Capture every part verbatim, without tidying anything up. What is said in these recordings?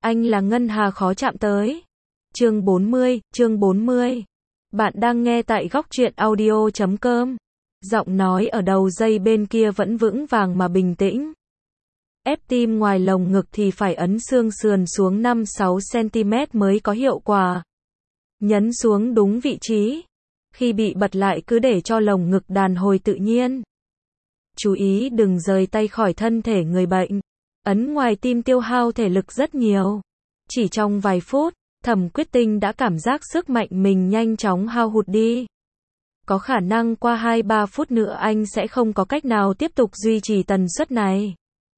Anh là ngân hà khó chạm tới. Chương bốn mươi, chương bốn mươi. Bạn đang nghe tại góc truyện audio chấm com. Giọng nói ở đầu dây bên kia vẫn vững vàng mà bình tĩnh. Ép tim ngoài lồng ngực thì phải ấn xương sườn xuống năm sáu xăng-ti-mét mới có hiệu quả. Nhấn xuống đúng vị trí. Khi bị bật lại cứ để cho lồng ngực đàn hồi tự nhiên. Chú ý đừng rời tay khỏi thân thể người bệnh. Ấn ngoài tim tiêu hao thể lực rất nhiều. Chỉ trong vài phút, Thẩm Quyết Tinh đã cảm giác sức mạnh mình nhanh chóng hao hụt đi. Có khả năng qua hai ba phút nữa anh sẽ không có cách nào tiếp tục duy trì tần suất này.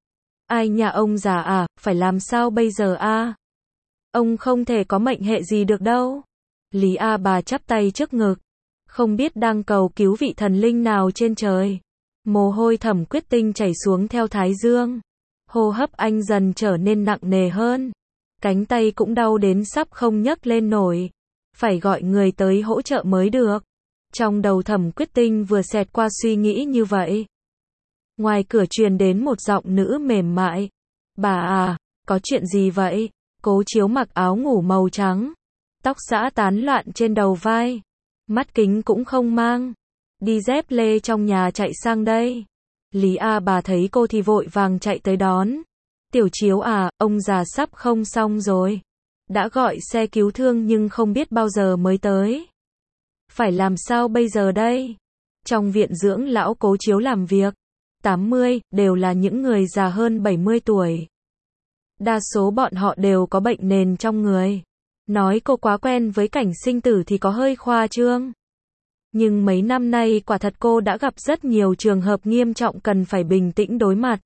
Ai nhà ông già à, phải làm sao bây giờ a? Ông không thể có mệnh hệ gì được đâu. Lý A Bà chắp tay trước ngực. Không biết đang cầu cứu vị thần linh nào trên trời. Mồ hôi Thẩm Quyết Tinh chảy xuống theo thái dương. Hô hấp anh dần trở nên nặng nề hơn. Cánh tay cũng đau đến sắp không nhấc lên nổi. Phải gọi người tới hỗ trợ mới được. Trong đầu Thẩm Quyết Tinh vừa xẹt qua suy nghĩ như vậy. Ngoài cửa truyền đến một giọng nữ mềm mại. Bà à, có chuyện gì vậy? Cố Chiếu mặc áo ngủ màu trắng. Tóc xõa tán loạn trên đầu vai. Mắt kính cũng không mang. Đi dép lê trong nhà chạy sang đây. Lý A Bà thấy cô thì vội vàng chạy tới đón. Tiểu Chiếu à, ông già sắp không xong rồi. Đã gọi xe cứu thương nhưng không biết bao giờ mới tới. Phải làm sao bây giờ đây? Trong viện dưỡng lão Cố Chiếu làm việc. tám mươi, đều là những người già hơn bảy mươi tuổi. Đa số bọn họ đều có bệnh nền trong người. Nói cô quá quen với cảnh sinh tử thì có hơi khoa trương. Nhưng mấy năm nay quả thật cô đã gặp rất nhiều trường hợp nghiêm trọng cần phải bình tĩnh đối mặt.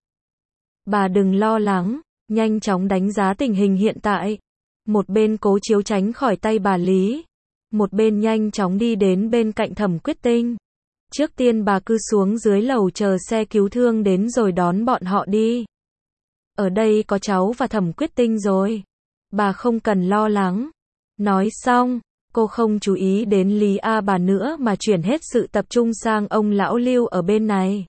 Bà đừng lo lắng, nhanh chóng đánh giá tình hình hiện tại. Một bên Cố Chiếu tránh khỏi tay bà Lý. Một bên nhanh chóng đi đến bên cạnh Thẩm Quyết Tinh. Trước tiên bà cứ xuống dưới lầu chờ xe cứu thương đến rồi đón bọn họ đi. Ở đây có cháu và Thẩm Quyết Tinh rồi. Bà không cần lo lắng. Nói xong, cô không chú ý đến Lý A Bà nữa mà chuyển hết sự tập trung sang ông lão Lưu ở bên này.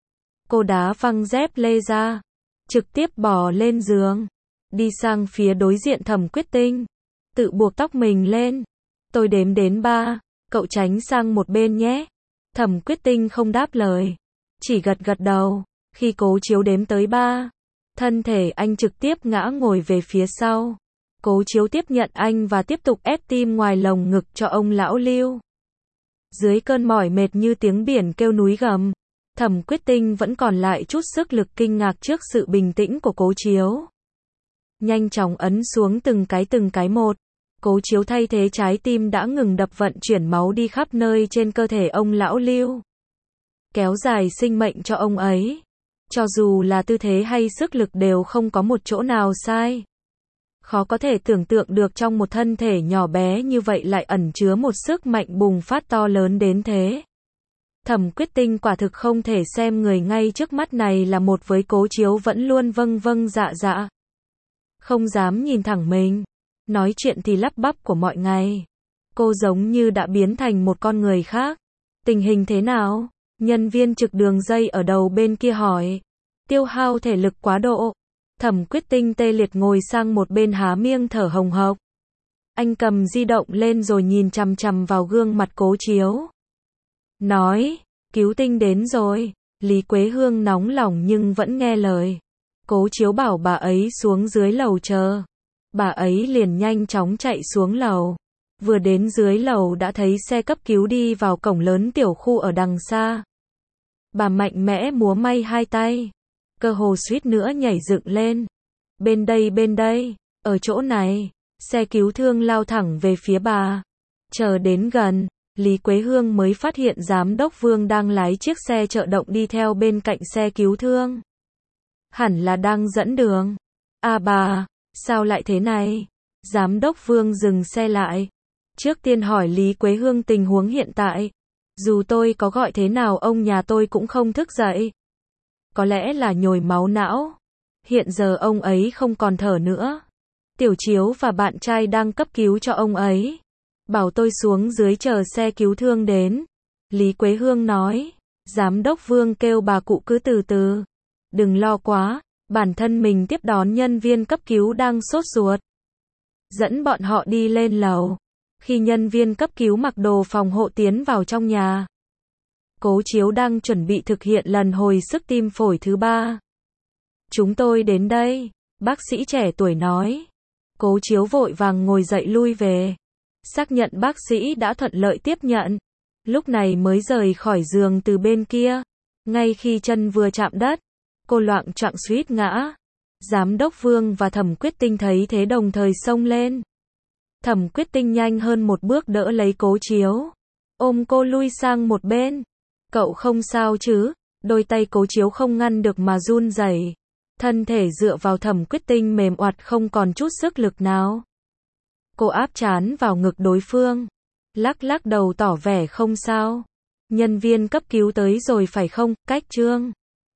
Cô đá văng dép lê ra. Trực tiếp bò lên giường. Đi sang phía đối diện Thẩm Quyết Tinh. Tự buộc tóc mình lên. Tôi đếm đến ba. Cậu tránh sang một bên nhé. Thẩm Quyết Tinh không đáp lời. Chỉ gật gật đầu. Khi Cố Chiếu đếm tới ba. Thân thể anh trực tiếp ngã ngồi về phía sau. Cố Chiếu tiếp nhận anh và tiếp tục ép tim ngoài lồng ngực cho ông lão Lưu. Dưới cơn mỏi mệt như tiếng biển kêu núi gầm. Thẩm Quyết Tinh vẫn còn lại chút sức lực kinh ngạc trước sự bình tĩnh của Cố Chiếu. Nhanh chóng ấn xuống từng cái từng cái một. Cố Chiếu thay thế trái tim đã ngừng đập vận chuyển máu đi khắp nơi trên cơ thể ông lão Lưu. Kéo dài sinh mệnh cho ông ấy. Cho dù là tư thế hay sức lực đều không có một chỗ nào sai. Khó có thể tưởng tượng được trong một thân thể nhỏ bé như vậy lại ẩn chứa một sức mạnh bùng phát to lớn đến thế. Thẩm Quyết Tinh quả thực không thể xem người ngay trước mắt này là một với Cố Chiếu vẫn luôn vâng vâng dạ dạ. Không dám nhìn thẳng mình. Nói chuyện thì lắp bắp của mọi ngày. Cô giống như đã biến thành một con người khác. Tình hình thế nào? Nhân viên trực đường dây ở đầu bên kia hỏi. Tiêu hao thể lực quá độ. Thẩm Quyết Tinh tê liệt ngồi sang một bên há miệng thở hồng hộc. Anh cầm di động lên rồi nhìn chằm chằm vào gương mặt Cố Chiếu. Nói, cứu tinh đến rồi. Lý Quế Hương nóng lòng nhưng vẫn nghe lời. Cố Chiếu bảo bà ấy xuống dưới lầu chờ. Bà ấy liền nhanh chóng chạy xuống lầu. Vừa đến dưới lầu đã thấy xe cấp cứu đi vào cổng lớn tiểu khu ở đằng xa. Bà mạnh mẽ múa may hai tay. Cơ hồ suýt nữa nhảy dựng lên. Bên đây bên đây, ở chỗ này. Xe cứu thương lao thẳng về phía bà. Chờ đến gần, Lý Quế Hương mới phát hiện giám đốc Vương đang lái chiếc xe chợ động đi theo bên cạnh xe cứu thương. Hẳn là đang dẫn đường. À bà, sao lại thế này? Giám đốc Vương dừng xe lại. Trước tiên hỏi Lý Quế Hương tình huống hiện tại. Dù tôi có gọi thế nào ông nhà tôi cũng không thức dậy. Có lẽ là nhồi máu não. Hiện giờ ông ấy không còn thở nữa. Tiểu Chiếu và bạn trai đang cấp cứu cho ông ấy. Bảo tôi xuống dưới chờ xe cứu thương đến. Lý Quế Hương nói. Giám đốc Vương kêu bà cụ cứ từ từ. Đừng lo quá. Bản thân mình tiếp đón nhân viên cấp cứu đang sốt ruột. Dẫn bọn họ đi lên lầu. Khi nhân viên cấp cứu mặc đồ phòng hộ tiến vào trong nhà, Cố Chiếu đang chuẩn bị thực hiện lần hồi sức tim phổi thứ ba. Chúng tôi đến đây, bác sĩ trẻ tuổi nói. Cố Chiếu vội vàng ngồi dậy lui về. Xác nhận bác sĩ đã thuận lợi tiếp nhận. Lúc này mới rời khỏi giường từ bên kia. Ngay khi chân vừa chạm đất, cô loạng choạng suýt ngã. Giám đốc Vương và Thẩm Quyết Tinh thấy thế đồng thời xông lên. Thẩm Quyết Tinh nhanh hơn một bước đỡ lấy Cố Chiếu, ôm cô lui sang một bên. Cậu không sao chứ? Đôi tay Cố Chiếu không ngăn được mà run rẩy. Thân thể dựa vào Thẩm Quyết Tinh mềm oặt không còn chút sức lực nào. Cô áp trán vào ngực đối phương, lắc lắc đầu tỏ vẻ không sao. Nhân viên cấp cứu tới rồi phải không, Cách Trương?